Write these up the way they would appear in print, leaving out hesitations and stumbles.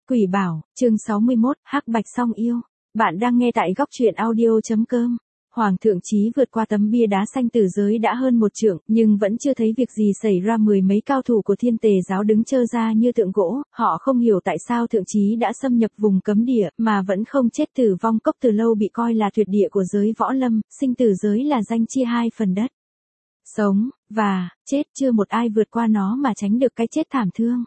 Quỷ bảo, chương 61, Hắc Bạch song yêu. Bạn đang nghe tại góc truyện audio.com. Hoàng thượng Chí vượt qua tấm bia đá xanh tử giới đã hơn một trượng, nhưng vẫn chưa thấy việc gì xảy ra. Mười mấy cao thủ của Thiên Tề giáo đứng trơ ra như tượng gỗ, họ không hiểu tại sao thượng Chí đã xâm nhập vùng cấm địa, mà vẫn không chết. Tử vong cốc từ lâu bị coi là tuyệt địa của giới võ lâm, sinh tử giới là danh chia hai phần đất. Sống, và, chết chưa một ai vượt qua nó mà tránh được cái chết thảm thương.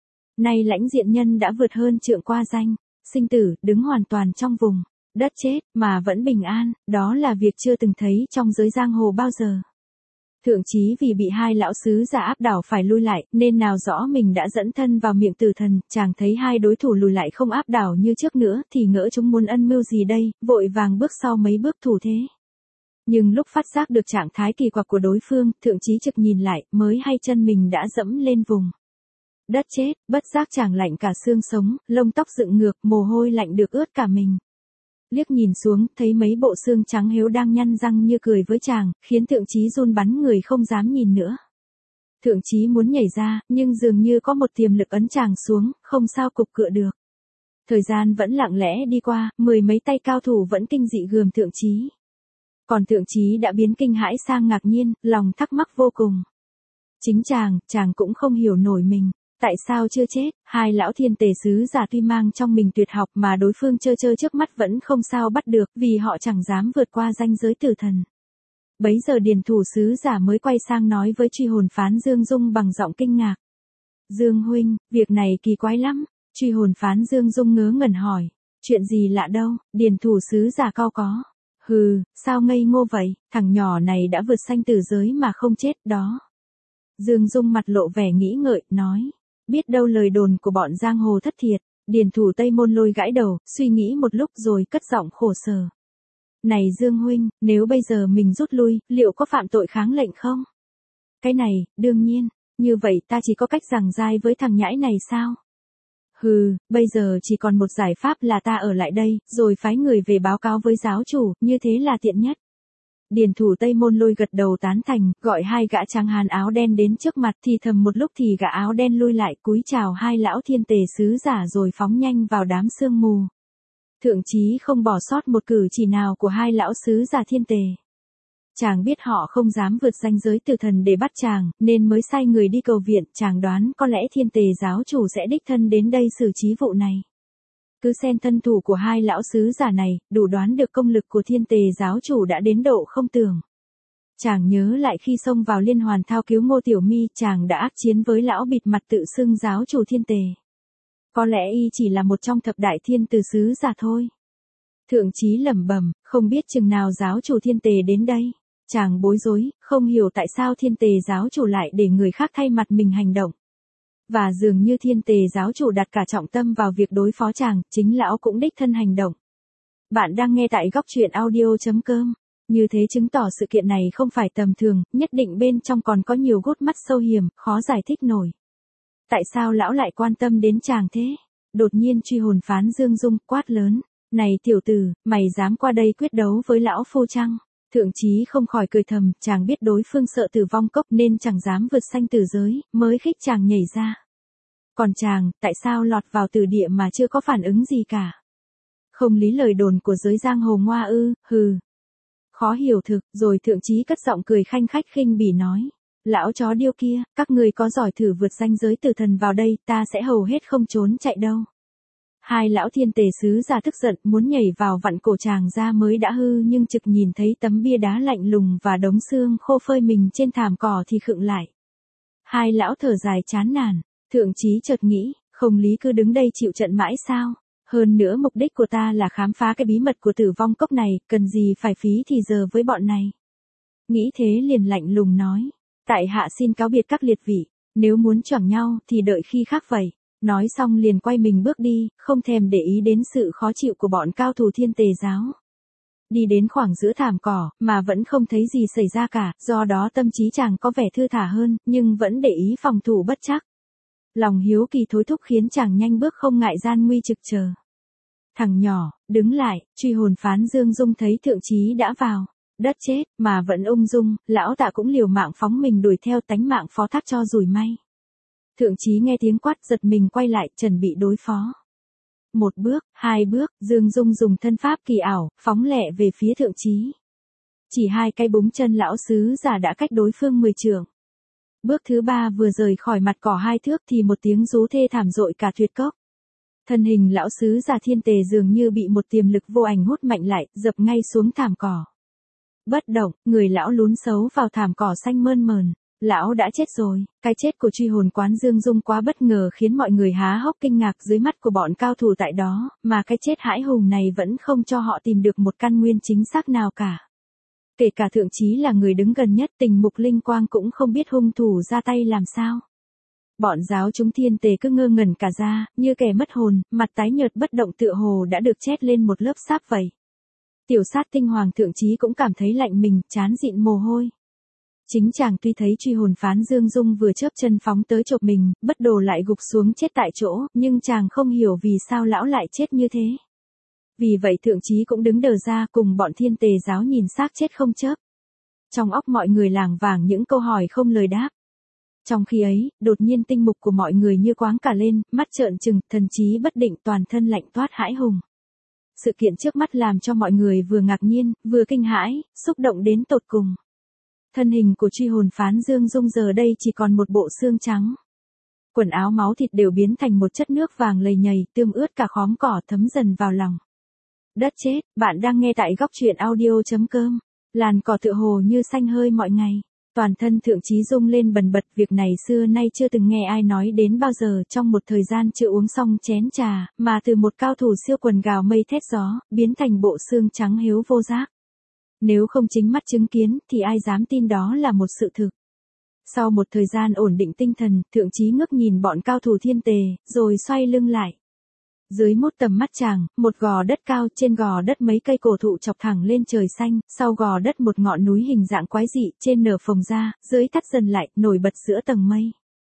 Nay lãnh diện nhân đã vượt hơn trượng qua danh, sinh tử, đứng hoàn toàn trong vùng đất chết, mà vẫn bình an, đó là việc chưa từng thấy trong giới giang hồ bao giờ. Thượng Chí vì bị hai lão sứ giả áp đảo phải lui lại, nên nào rõ mình đã dẫn thân vào miệng tử thần. Chàng thấy hai đối thủ lùi lại không áp đảo như trước nữa, thì ngỡ chúng muốn ân mưu gì đây, vội vàng bước sau mấy bước thủ thế. Nhưng lúc phát giác được trạng thái kỳ quặc của đối phương, thượng Chí trực nhìn lại, mới hay chân mình đã dẫm lên vùng đất chết, bất giác chàng lạnh cả xương sống, lông tóc dựng ngược, mồ hôi lạnh được ướt cả mình. Liếc nhìn xuống, thấy mấy bộ xương trắng héo đang nhăn răng như cười với chàng, khiến thượng Chí run bắn người không dám nhìn nữa. Thượng Chí muốn nhảy ra, nhưng dường như có một tiềm lực ấn chàng xuống, không sao cục cựa được. Thời gian vẫn lặng lẽ đi qua, mười mấy tay cao thủ vẫn kinh dị gườm thượng Chí. Còn thượng Chí đã biến kinh hãi sang ngạc nhiên, lòng thắc mắc vô cùng. Chính chàng cũng không hiểu nổi mình. Tại sao chưa chết? Hai lão Thiên Tề sứ giả tuy mang trong mình tuyệt học mà đối phương chơi trước mắt vẫn không sao bắt được, vì họ chẳng dám vượt qua ranh giới tử thần. Bấy giờ điền thủ sứ giả mới quay sang nói với truy hồn phán Dương Dung bằng giọng kinh ngạc. Dương huynh, việc này kỳ quái lắm. Truy hồn phán Dương Dung ngớ ngẩn hỏi. Chuyện gì lạ đâu? Điền thủ sứ giả cau có. Hừ, sao ngây ngô vậy? Thằng nhỏ này đã vượt sanh tử giới mà không chết đó. Dương Dung mặt lộ vẻ nghĩ ngợi, nói. Biết đâu lời đồn của bọn giang hồ thất thiệt. Điền thủ Tây Môn Lôi gãi đầu, suy nghĩ một lúc rồi cất giọng khổ sở. Này Dương huynh, nếu bây giờ mình rút lui, liệu có phạm tội kháng lệnh không? Cái này, đương nhiên, như vậy ta chỉ có cách giằng dai với thằng nhãi này sao? Hừ, bây giờ chỉ còn một giải pháp là ta ở lại đây, rồi phái người về báo cáo với giáo chủ, như thế là tiện nhất. Điền thủ Tây Môn Lôi gật đầu tán thành, gọi hai gã tráng hán áo đen đến trước mặt, thì thầm một lúc thì gã áo đen lui lại cúi chào hai lão Thiên Tề sứ giả rồi phóng nhanh vào đám sương mù. Thượng Chí không bỏ sót một cử chỉ nào của hai lão sứ giả Thiên Tề. Chàng biết họ không dám vượt ranh giới tử thần để bắt chàng, nên mới sai người đi cầu viện. Chàng đoán có lẽ Thiên Tề giáo chủ sẽ đích thân đến đây xử trí vụ này. Cứ xen thân thủ của hai lão sứ giả này, đủ đoán được công lực của Thiên Tề giáo chủ đã đến độ không tưởng. Chàng nhớ lại khi xông vào liên hoàn thao cứu Ngô Tiểu Mi, chàng đã ác chiến với lão bịt mặt tự xưng giáo chủ Thiên Tề. Có lẽ y chỉ là một trong thập đại thiên tử sứ giả thôi. Thượng Chí lẩm bẩm, không biết chừng nào giáo chủ Thiên Tề đến đây. Chàng bối rối, không hiểu tại sao Thiên Tề giáo chủ lại để người khác thay mặt mình hành động. Và dường như Thiên Tề giáo chủ đặt cả trọng tâm vào việc đối phó chàng, chính lão cũng đích thân hành động. Bạn đang nghe tại góc truyện audio.com. Như thế chứng tỏ sự kiện này không phải tầm thường, nhất định bên trong còn có nhiều gút mắt sâu hiểm, khó giải thích nổi. Tại sao lão lại quan tâm đến chàng thế? Đột nhiên truy hồn phán Dương Dung quát lớn. Này tiểu tử, mày dám qua đây quyết đấu với lão phu chăng? Thượng Chí không khỏi cười thầm, chàng biết đối phương sợ tử vong cốc nên chẳng dám vượt sanh tử giới, mới khích chàng nhảy ra. Còn chàng, tại sao lọt vào tử địa mà chưa có phản ứng gì cả? Không lý lời đồn của giới giang hồ ngoa ư, hừ. Khó hiểu thực, rồi thượng Chí cất giọng cười khanh khách khinh bỉ nói. Lão chó điêu kia, các người có giỏi thử vượt ranh giới tử thần vào đây, ta sẽ hầu hết không trốn chạy đâu. Hai lão Thiên Tề sứ giả tức giận muốn nhảy vào vặn cổ chàng ra mới đã hư, nhưng trực nhìn thấy tấm bia đá lạnh lùng và đống xương khô phơi mình trên thảm cỏ thì khựng lại. Hai lão thở dài chán nản, thượng Chí chợt nghĩ, không lý cứ đứng đây chịu trận mãi sao? Hơn nữa mục đích của ta là khám phá cái bí mật của tử vong cốc này, cần gì phải phí thì giờ với bọn này. Nghĩ thế liền lạnh lùng nói, tại hạ xin cáo biệt các liệt vị, nếu muốn choảng nhau thì đợi khi khác vậy. Nói xong liền quay mình bước đi, không thèm để ý đến sự khó chịu của bọn cao thủ Thiên Tề giáo. Đi đến khoảng giữa thảm cỏ, mà vẫn không thấy gì xảy ra cả, do đó tâm trí chàng có vẻ thư thả hơn, nhưng vẫn để ý phòng thủ bất chắc. Lòng hiếu kỳ thối thúc khiến chàng nhanh bước không ngại gian nguy trực chờ. Thằng nhỏ, đứng lại, truy hồn phán Dương Dung thấy thượng Chí đã vào đất chết, mà vẫn ung dung, lão tạ cũng liều mạng phóng mình đuổi theo, tánh mạng phó thác cho rủi may. Thượng Chí nghe tiếng quát giật mình quay lại, chuẩn bị đối phó. Một bước, hai bước, Dương Dung dùng thân pháp kỳ ảo, phóng lẹ về phía thượng trí. Chỉ hai cái búng chân lão sứ giả đã cách đối phương 10 trượng. Bước thứ ba vừa rời khỏi mặt cỏ 2 thước thì một tiếng rú thê thảm dội cả tuyệt cốc. Thân hình lão sứ giả thiên tề dường như bị một tiềm lực vô ảnh hút mạnh lại, dập ngay xuống thảm cỏ. Bất động, người lão lún xấu vào thảm cỏ xanh mơn mờn. Lão đã chết rồi. Cái chết của truy hồn quán Dương Dung quá bất ngờ khiến mọi người há hốc kinh ngạc dưới mắt của bọn cao thủ tại đó, mà cái chết hãi hùng này vẫn không cho họ tìm được một căn nguyên chính xác nào cả. Kể cả thượng trí là người đứng gần nhất, Tình Mục Linh Quang cũng không biết hung thủ ra tay làm sao. Bọn giáo chúng thiên tề cứ ngơ ngẩn cả ra, như kẻ mất hồn, mặt tái nhợt bất động tựa hồ đã được chét lên một lớp sáp vậy. Tiểu sát tinh hoàng thượng trí cũng cảm thấy lạnh mình, trán dịn mồ hôi. Chính chàng tuy thấy truy hồn phán Dương Dung vừa chớp chân phóng tới chộp mình, bất đồ lại gục xuống chết tại chỗ, nhưng chàng không hiểu vì sao lão lại chết như thế. Vì vậy thượng trí cũng đứng đờ ra cùng bọn thiên tề giáo nhìn xác chết không chớp. Trong óc mọi người lảng vảng những câu hỏi không lời đáp. Trong khi ấy, đột nhiên tinh mục của mọi người như quáng cả lên, mắt trợn trừng, thần trí bất định, toàn thân lạnh toát hãi hùng. Sự kiện trước mắt làm cho mọi người vừa ngạc nhiên, vừa kinh hãi, xúc động đến tột cùng. Thân hình của truy hồn phán Dương Dung giờ đây chỉ còn một bộ xương trắng. Quần áo máu thịt đều biến thành một chất nước vàng lầy nhầy, tươm ướt cả khóm cỏ, thấm dần vào lòng. Đất chết, bạn đang nghe tại góc truyện audio.com. Làn cỏ tựa hồ như xanh hơi mọi ngày. Toàn thân thượng trí rung lên bần bật, việc này xưa nay chưa từng nghe ai nói đến bao giờ. Trong một thời gian chưa uống xong chén trà, mà từ một cao thủ siêu quần gào mây thét gió, biến thành bộ xương trắng hiếu vô giác. Nếu không chính mắt chứng kiến, thì ai dám tin đó là một sự thực. Sau một thời gian ổn định tinh thần, thượng trí ngước nhìn bọn cao thủ thiên tề, rồi xoay lưng lại. Dưới mút tầm mắt chàng, một gò đất cao, trên gò đất mấy cây cổ thụ chọc thẳng lên trời xanh, sau gò đất một ngọn núi hình dạng quái dị, trên nở phồng ra, dưới thắt dần lại, nổi bật giữa tầng mây.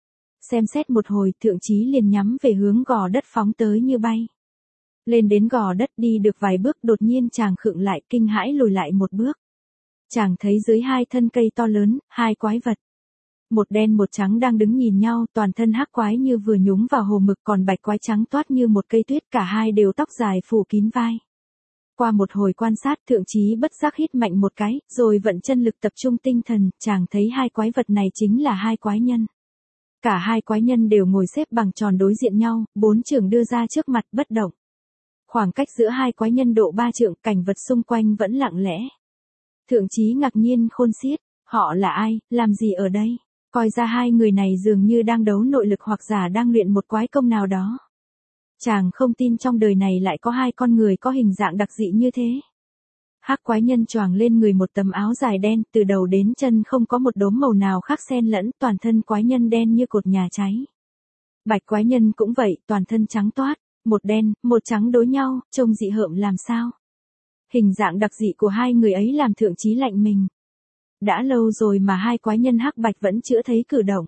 Xem xét một hồi, thượng trí liền nhắm về hướng gò đất phóng tới như bay. Lên đến gò đất đi được vài bước, đột nhiên chàng khựng lại, kinh hãi lùi lại một bước. Chàng thấy dưới hai thân cây to lớn, hai quái vật. Một đen một trắng đang đứng nhìn nhau, toàn thân hắc quái như vừa nhúng vào hồ mực, còn bạch quái trắng toát như một cây tuyết, cả hai đều tóc dài phủ kín vai. Qua một hồi quan sát, thượng trí bất giác hít mạnh một cái, rồi vận chân lực tập trung tinh thần, chàng thấy hai quái vật này chính là hai quái nhân. Cả hai quái nhân đều ngồi xếp bằng tròn đối diện nhau, bốn chưởng đưa ra trước mặt bất động. Khoảng cách giữa hai quái nhân độ 3 trượng, cảnh vật xung quanh vẫn lặng lẽ. Thượng trí ngạc nhiên khôn xiết, họ là ai, làm gì ở đây? Coi ra hai người này dường như đang đấu nội lực hoặc giả đang luyện một quái công nào đó. Chàng không tin trong đời này lại có hai con người có hình dạng đặc dị như thế. Hắc quái nhân choàng lên người một tấm áo dài đen, từ đầu đến chân không có một đốm màu nào khác xen lẫn, toàn thân quái nhân đen như cột nhà cháy. Bạch quái nhân cũng vậy, toàn thân trắng toát, một đen, một trắng đối nhau, trông dị hợm làm sao. Hình dạng đặc dị của hai người ấy làm thượng trí lạnh mình. Đã lâu rồi mà hai quái nhân hắc bạch vẫn chưa thấy cử động.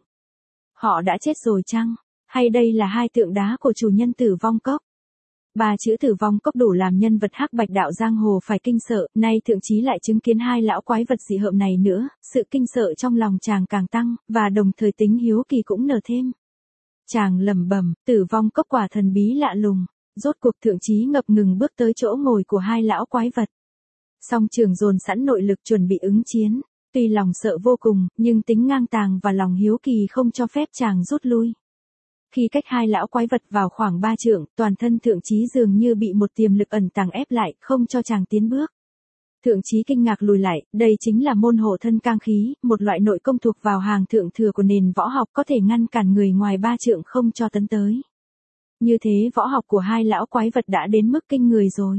Họ đã chết rồi chăng? Hay đây là hai tượng đá của chủ nhân Tử Vong Cốc? Ba chữ Tử Vong Cốc đủ làm nhân vật hắc bạch đạo giang hồ phải kinh sợ, nay thượng trí lại chứng kiến hai lão quái vật dị hợm này nữa, sự kinh sợ trong lòng chàng càng tăng, và đồng thời tính hiếu kỳ cũng nở thêm. Chàng lẩm bẩm, Tử Vong Cốc quả thần bí lạ lùng. Rốt cuộc thượng trí ngập ngừng bước tới chỗ ngồi của hai lão quái vật. Song trường dồn sẵn nội lực chuẩn bị ứng chiến. Tuy lòng sợ vô cùng, nhưng tính ngang tàng và lòng hiếu kỳ không cho phép chàng rút lui. Khi cách hai lão quái vật vào khoảng 3 trượng, toàn thân thượng trí dường như bị một tiềm lực ẩn tàng ép lại, không cho chàng tiến bước. Thượng trí kinh ngạc lùi lại, đây chính là môn hộ thân cang khí, một loại nội công thuộc vào hàng thượng thừa của nền võ học, có thể ngăn cản người ngoài 3 trượng không cho tấn tới. Như thế võ học của hai lão quái vật đã đến mức kinh người rồi.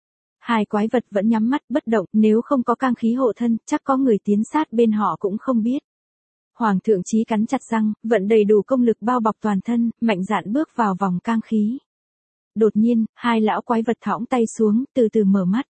Hai quái vật vẫn nhắm mắt bất động, nếu không có cang khí hộ thân, chắc có người tiến sát bên họ cũng không biết. Hoàng thượng trí cắn chặt răng, vận đầy đủ công lực bao bọc toàn thân, mạnh dạn bước vào vòng cang khí. Đột nhiên, hai lão quái vật thõng tay xuống, từ từ mở mắt.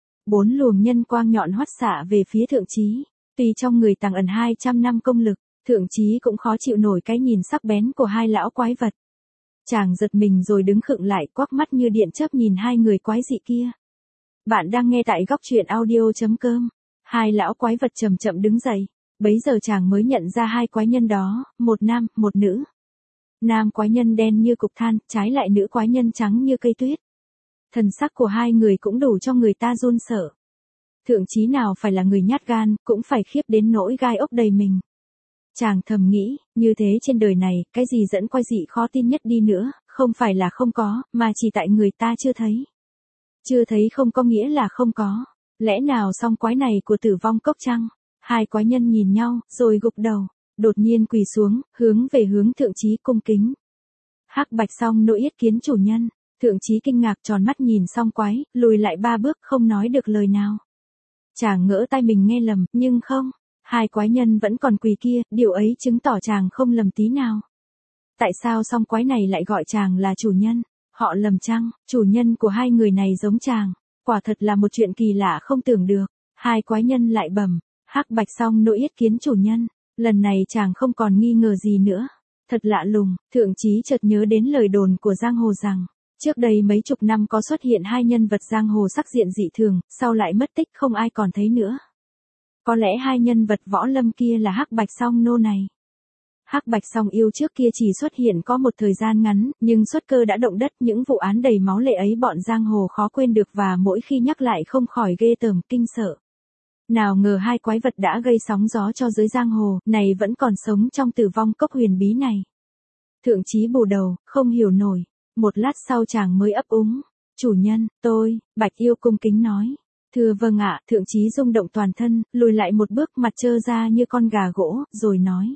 4 luồng nhân quang nhọn hoắt xạ về phía thượng trí. Tuy trong người tàng ẩn 200 năm công lực, thượng trí cũng khó chịu nổi cái nhìn sắc bén của hai lão quái vật. Chàng giật mình rồi đứng khựng lại, quắc mắt như điện chớp nhìn hai người quái dị kia. Bạn đang nghe tại góc truyện audio.com. Hai lão quái vật chậm chậm đứng dậy. Bấy giờ chàng mới nhận ra hai quái nhân đó, một nam, một nữ. Nam quái nhân đen như cục than, trái lại nữ quái nhân trắng như cây tuyết. Thần sắc của hai người cũng đủ cho người ta run sợ. Thượng chí nào phải là người nhát gan, cũng phải khiếp đến nỗi gai ốc đầy mình. Chàng thầm nghĩ, như thế trên đời này, cái gì dẫn quái dị khó tin nhất đi nữa, không phải là không có, mà chỉ tại người ta chưa thấy. Chưa thấy không có nghĩa là không có. Lẽ nào song quái này của Tử Vong Cốc chăng? Hai quái nhân nhìn nhau, rồi gục đầu, đột nhiên quỳ xuống, hướng về hướng thượng chí cung kính. Hắc Bạch Song Nô yết kiến chủ nhân. Thượng chí kinh ngạc tròn mắt nhìn song quái, lùi lại 3 bước không nói được lời nào. Chàng ngỡ tai mình nghe lầm, nhưng không. Hai quái nhân vẫn còn quỳ kia, điều ấy chứng tỏ chàng không lầm tí nào. Tại sao song quái này lại gọi chàng là chủ nhân? Họ lầm chăng? Chủ nhân của hai người này giống chàng. Quả thật là một chuyện kỳ lạ không tưởng được. Hai quái nhân lại bẩm, Hắc Bạch Song Nô yết kiến chủ nhân. Lần này chàng không còn nghi ngờ gì nữa. Thật lạ lùng, thượng chí chợt nhớ đến lời đồn của giang hồ rằng, trước đây mấy chục năm có xuất hiện hai nhân vật giang hồ sắc diện dị thường, sau lại mất tích không ai còn thấy nữa. Có lẽ hai nhân vật võ lâm kia là Hắc Bạch Song Nô này. Hắc Bạch Song Yêu trước kia chỉ xuất hiện có một thời gian ngắn, nhưng xuất cơ đã động đất, những vụ án đầy máu lệ ấy bọn giang hồ khó quên được và mỗi khi nhắc lại không khỏi ghê tởm kinh sợ. Nào ngờ hai quái vật đã gây sóng gió cho giới giang hồ, này vẫn còn sống trong Tử Vong Cốc huyền bí này. Thượng chí bù đầu, không hiểu nổi. Một lát sau chàng mới ấp úng. Chủ nhân, tôi, Bạch Yêu cung kính nói. Thưa vâng ạ, thượng chí rung động toàn thân, lùi lại một bước mặt trơ ra như con gà gỗ, rồi nói.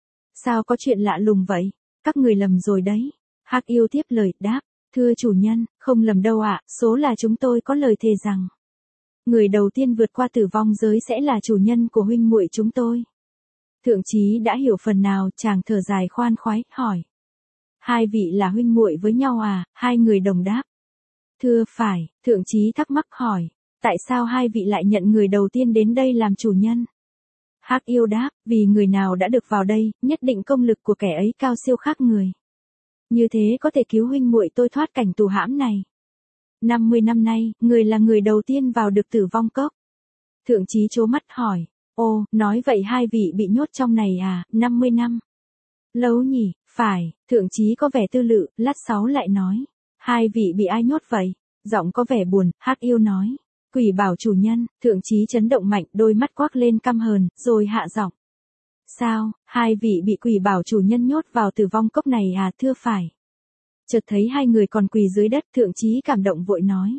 Sao có chuyện lạ lùng vậy? Các người lầm rồi đấy. Hắc Yêu tiếp lời, đáp. Thưa chủ nhân, không lầm đâu ạ, số là chúng tôi có lời thề rằng. Người đầu tiên vượt qua tử vong giới sẽ là chủ nhân của huynh muội chúng tôi. Thượng chí đã hiểu phần nào, chàng thở dài khoan khoái, hỏi. Hai vị là huynh muội với nhau à? Hai người đồng đáp. Thưa phải, thượng chí thắc mắc hỏi. Tại sao hai vị lại nhận người đầu tiên đến đây làm chủ nhân? Hắc Yêu đáp, vì người nào đã được vào đây, nhất định công lực của kẻ ấy cao siêu khác người. Như thế có thể cứu huynh muội tôi thoát cảnh tù hãm này. 50 năm nay, người là người đầu tiên vào được Tử Vong Cốc. Thượng chí trố mắt hỏi. Ô, nói vậy hai vị bị nhốt trong này à, 50 năm? Lâu nhỉ, phải, thượng chí có vẻ tư lự, lát sau lại nói. Hai vị bị ai nhốt vậy? Giọng có vẻ buồn, Hắc Yêu nói. Quỷ bảo chủ nhân, thượng chí chấn động mạnh, đôi mắt quắc lên căm hờn, rồi hạ giọng. Sao, hai vị bị quỷ bảo chủ nhân nhốt vào Tử Vong Cốc này à, thưa phải. Chợt thấy hai người còn quỳ dưới đất, thượng chí cảm động vội nói.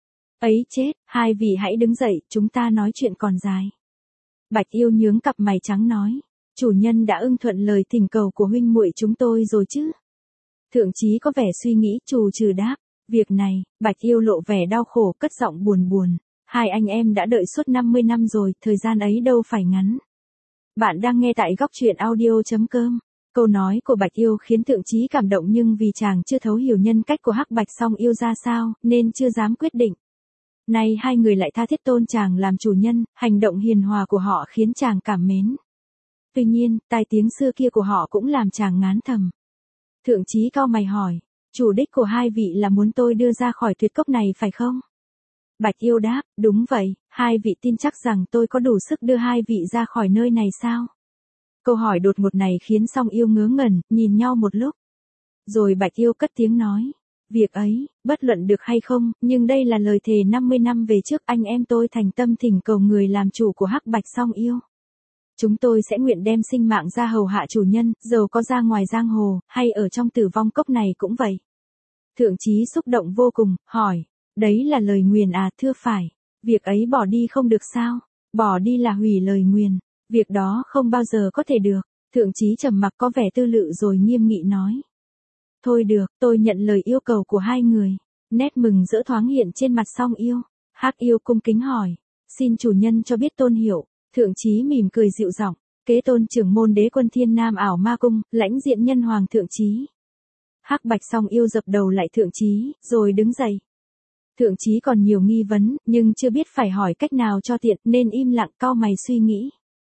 Ấy chết, hai vị hãy đứng dậy, chúng ta nói chuyện còn dài. Bạch Yêu nhướng cặp mày trắng nói. Chủ nhân đã ưng thuận lời thỉnh cầu của huynh muội chúng tôi rồi chứ? Thượng chí có vẻ suy nghĩ, trù trừ đáp. Việc này, Bạch Yêu lộ vẻ đau khổ, cất giọng buồn buồn. Hai anh em đã đợi suốt 50 năm rồi, thời gian ấy đâu phải ngắn. Bạn đang nghe tại góc truyện audio.com. Câu nói của Bạch Yêu khiến thượng chí cảm động, nhưng vì chàng chưa thấu hiểu nhân cách của Hắc Bạch Song Yêu ra sao, nên chưa dám quyết định. Nay hai người lại tha thiết tôn chàng làm chủ nhân, hành động hiền hòa của họ khiến chàng cảm mến. Tuy nhiên, tai tiếng xưa kia của họ cũng làm chàng ngán thầm. Thượng chí cau mày hỏi, chủ đích của hai vị là muốn tôi đưa ra khỏi tuyệt cốc này phải không? Bạch Yêu đáp, đúng vậy, hai vị tin chắc rằng tôi có đủ sức đưa hai vị ra khỏi nơi này sao? Câu hỏi đột ngột này khiến Song Yêu ngớ ngẩn, nhìn nhau một lúc. Rồi Bạch Yêu cất tiếng nói, việc ấy, bất luận được hay không, nhưng đây là lời thề 50 năm về trước anh em tôi thành tâm thỉnh cầu người làm chủ của Hắc Bạch Song Yêu. Chúng tôi sẽ nguyện đem sinh mạng ra hầu hạ chủ nhân, dầu có ra ngoài giang hồ, hay ở trong Tử Vong Cốc này cũng vậy. Thượng chí xúc động vô cùng, hỏi, đấy là lời nguyền à, thưa phải, việc ấy bỏ đi không được sao? Bỏ đi là hủy lời nguyền, việc đó không bao giờ có thể được. Thượng chí trầm mặc có vẻ tư lự rồi nghiêm nghị nói. Thôi được, tôi nhận lời yêu cầu của hai người. Nét mừng rỡ thoáng hiện trên mặt Song Yêu. Hắc Yêu cung kính hỏi, xin chủ nhân cho biết tôn hiệu. Thượng chí mỉm cười dịu giọng, kế tôn trưởng môn Đế Quân Thiên Nam Ảo Ma Cung, lãnh diện nhân hoàng thượng chí. Hắc Bạch Song Yêu dập đầu lại thượng chí, rồi đứng dậy. Thượng chí còn nhiều nghi vấn, nhưng chưa biết phải hỏi cách nào cho tiện, nên im lặng cau mày suy nghĩ.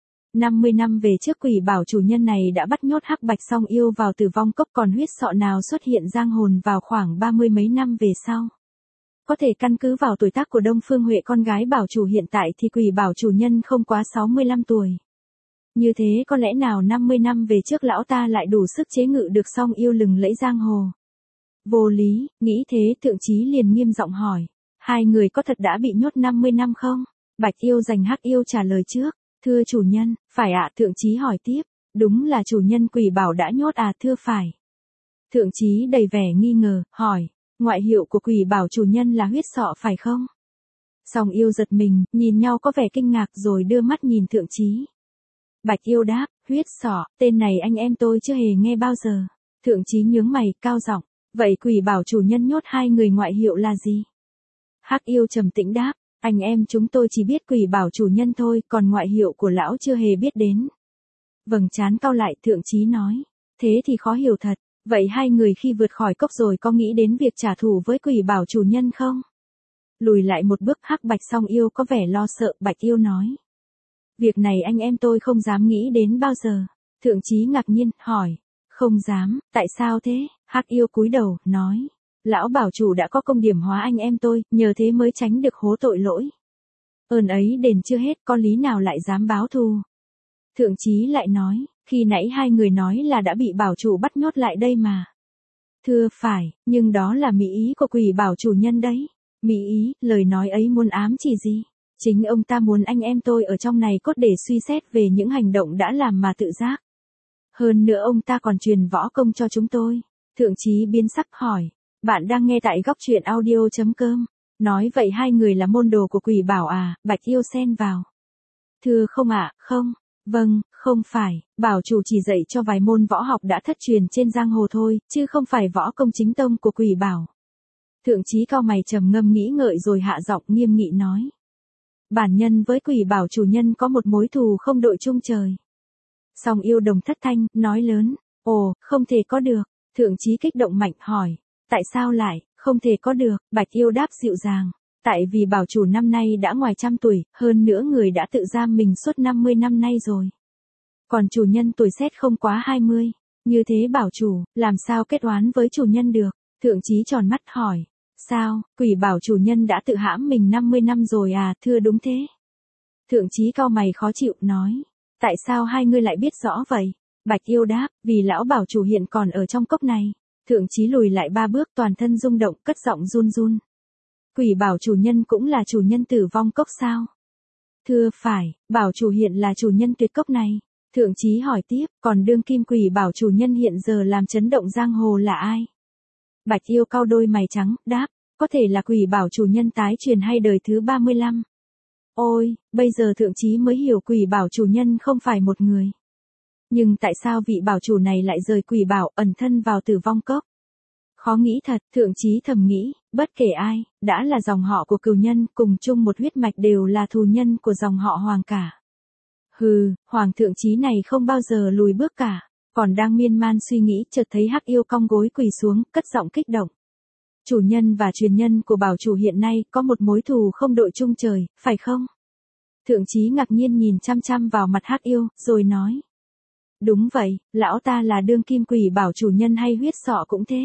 50 năm về trước quỷ bảo chủ nhân này đã bắt nhốt Hắc Bạch Song Yêu vào Tử Vong Cốc, còn huyết sọ nào xuất hiện giang hồn vào khoảng 30 mấy năm về sau. Có thể căn cứ vào tuổi tác của Đông Phương Huệ con gái bảo chủ hiện tại thì quỷ bảo chủ nhân không quá 65 tuổi. Như thế có lẽ nào 50 năm về trước lão ta lại đủ sức chế ngự được Song Yêu lừng lẫy giang hồ. Vô lý, nghĩ thế Thượng Chí liền nghiêm giọng hỏi. Hai người có thật đã bị nhốt 50 năm không? Bạch Yêu giành Hắc Yêu trả lời trước. Thưa chủ nhân, phải ạ. Thượng Chí hỏi tiếp. Đúng là chủ nhân Quỷ Bảo đã nhốt à? Thưa phải. Thượng Chí đầy vẻ nghi ngờ, hỏi. Ngoại hiệu của Quỷ Bảo chủ nhân là huyết sọ phải không? Song Yêu giật mình, nhìn nhau có vẻ kinh ngạc rồi đưa mắt nhìn Thượng Chí. Bạch Yêu đáp, huyết sọ, tên này anh em tôi chưa hề nghe bao giờ. Thượng Chí nhướng mày, cao giọng, vậy Quỷ Bảo chủ nhân nhốt hai người ngoại hiệu là gì? Hắc Yêu trầm tĩnh đáp, anh em chúng tôi chỉ biết Quỷ Bảo chủ nhân thôi, còn ngoại hiệu của lão chưa hề biết đến. Vầng trán cau lại, Thượng Chí nói, thế thì khó hiểu thật, vậy hai người khi vượt khỏi cốc rồi có nghĩ đến việc trả thù với Quỷ Bảo chủ nhân không? Lùi lại một bước, Hắc Bạch Song Yêu có vẻ lo sợ. Bạch Yêu nói, việc này anh em tôi không dám nghĩ đến bao giờ. Thượng Chí ngạc nhiên, hỏi, không dám, tại sao thế? Hắc Yêu cúi đầu, nói, lão bảo chủ đã có công điểm hóa anh em tôi, nhờ thế mới tránh được hố tội lỗi. Ơn ấy đền chưa hết, có lý nào lại dám báo thù? Thượng Chí lại nói, khi nãy hai người nói là đã bị bảo chủ bắt nhốt lại đây mà. Thưa phải, nhưng đó là mỹ ý của Quỷ Bảo chủ nhân đấy. Mỹ ý, lời nói ấy muốn ám chỉ gì? Chính ông ta muốn anh em tôi ở trong này cốt để suy xét về những hành động đã làm mà tự giác. Hơn nữa ông ta còn truyền võ công cho chúng tôi. Thượng Chí biến sắc hỏi, bạn đang nghe tại góc truyện audio.com. Nói vậy hai người là môn đồ của Quỷ Bảo à? Bạch Yêu xen vào. Thưa không ạ, không. Vâng, không phải, bảo chủ chỉ dạy cho vài môn võ học đã thất truyền trên giang hồ thôi, chứ không phải võ công chính tông của Quỷ Bảo. Thượng Chí cau mày trầm ngâm nghĩ ngợi rồi hạ giọng nghiêm nghị nói. Bản nhân với Quỷ Bảo chủ nhân có một mối thù không đội chung trời. Song Yêu đồng thất thanh, nói lớn, ồ, không thể có được. Thượng Chí kích động mạnh hỏi, tại sao lại, không thể có được? Bạch Yêu đáp dịu dàng, tại vì bảo chủ năm nay đã ngoài 100 tuổi, hơn nữa người đã tự giam mình suốt 50 năm nay rồi. Còn chủ nhân tuổi xét không quá 20, như thế bảo chủ, làm sao kết oán với chủ nhân được? Thượng Chí tròn mắt hỏi, sao, Quỷ Bảo chủ nhân đã tự hãm mình 50 năm rồi à? Thưa đúng thế. Thượng Chí cau mày khó chịu, nói, tại sao hai ngươi lại biết rõ vậy? Bạch Yêu đáp, vì lão bảo chủ hiện còn ở trong cốc này. Thượng Chí lùi lại 3 bước, toàn thân rung động, cất giọng run run. Quỷ Bảo chủ nhân cũng là chủ nhân Tử Vong Cốc sao? Thưa phải, bảo chủ hiện là chủ nhân Tuyệt Cốc này. Thượng Chí hỏi tiếp, còn đương kim Quỷ Bảo chủ nhân hiện giờ làm chấn động giang hồ là ai? Bạch Yêu cau đôi mày trắng, đáp, có thể là Quỷ Bảo chủ nhân tái truyền hay đời thứ 35. Ôi, bây giờ Thượng Chí mới hiểu Quỷ Bảo chủ nhân không phải một người. Nhưng tại sao vị bảo chủ này lại rời Quỷ Bảo ẩn thân vào Tử Vong Cốc? Khó nghĩ thật, Thượng Chí thầm nghĩ, bất kể ai, đã là dòng họ của cừu nhân, cùng chung một huyết mạch đều là thù nhân của dòng họ Hoàng cả. Hừ, Hoàng Thượng Chí này không bao giờ lùi bước cả. Còn đang miên man suy nghĩ, chợt thấy Hắc Yêu cong gối quỳ xuống, cất giọng kích động. Chủ nhân và truyền nhân của bảo chủ hiện nay có một mối thù không đội chung trời, phải không? Thượng Chí ngạc nhiên nhìn chăm chăm vào mặt Hắc Yêu, rồi nói. Đúng vậy, lão ta là đương kim Quỷ Bảo chủ nhân hay huyết sọ cũng thế.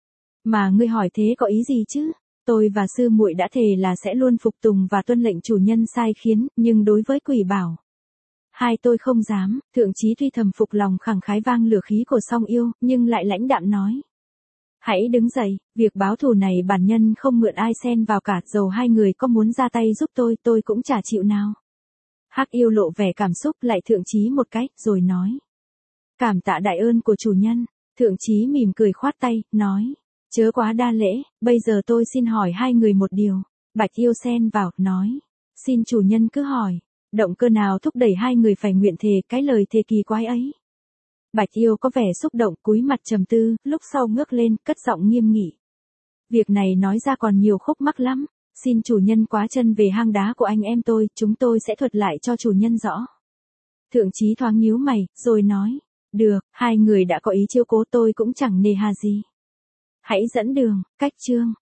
Mà ngươi hỏi thế có ý gì chứ? Tôi và sư muội đã thề là sẽ luôn phục tùng và tuân lệnh chủ nhân sai khiến, nhưng đối với Quỷ Bảo, hai tôi không dám. Thượng Chí tuy thầm phục lòng khẳng khái vang lửa khí của Song Yêu, nhưng lại lãnh đạm nói. Hãy đứng dậy, việc báo thù này bản nhân không mượn ai xen vào cả, dầu hai người có muốn ra tay giúp tôi cũng chả chịu nào. Hắc Yêu lộ vẻ cảm xúc lại Thượng Chí một cái, rồi nói. Cảm tạ đại ơn của chủ nhân. Thượng Chí mỉm cười khoát tay, nói. Chớ quá đa lễ, bây giờ tôi xin hỏi hai người một điều. Bạch Yêu xen vào, nói. Xin chủ nhân cứ hỏi. Động cơ nào thúc đẩy hai người phải nguyện thề cái lời thề kỳ quái ấy? Bạch Yêu có vẻ xúc động, cúi mặt trầm tư, lúc sau ngước lên, cất giọng nghiêm nghị. Việc này nói ra còn nhiều khúc mắc lắm. Xin chủ nhân quá chân về hang đá của anh em tôi, chúng tôi sẽ thuật lại cho chủ nhân rõ. Thượng Chí thoáng nhíu mày, rồi nói. Được, hai người đã có ý chiếu cố tôi cũng chẳng nề hà gì. Hãy dẫn đường, cách chương.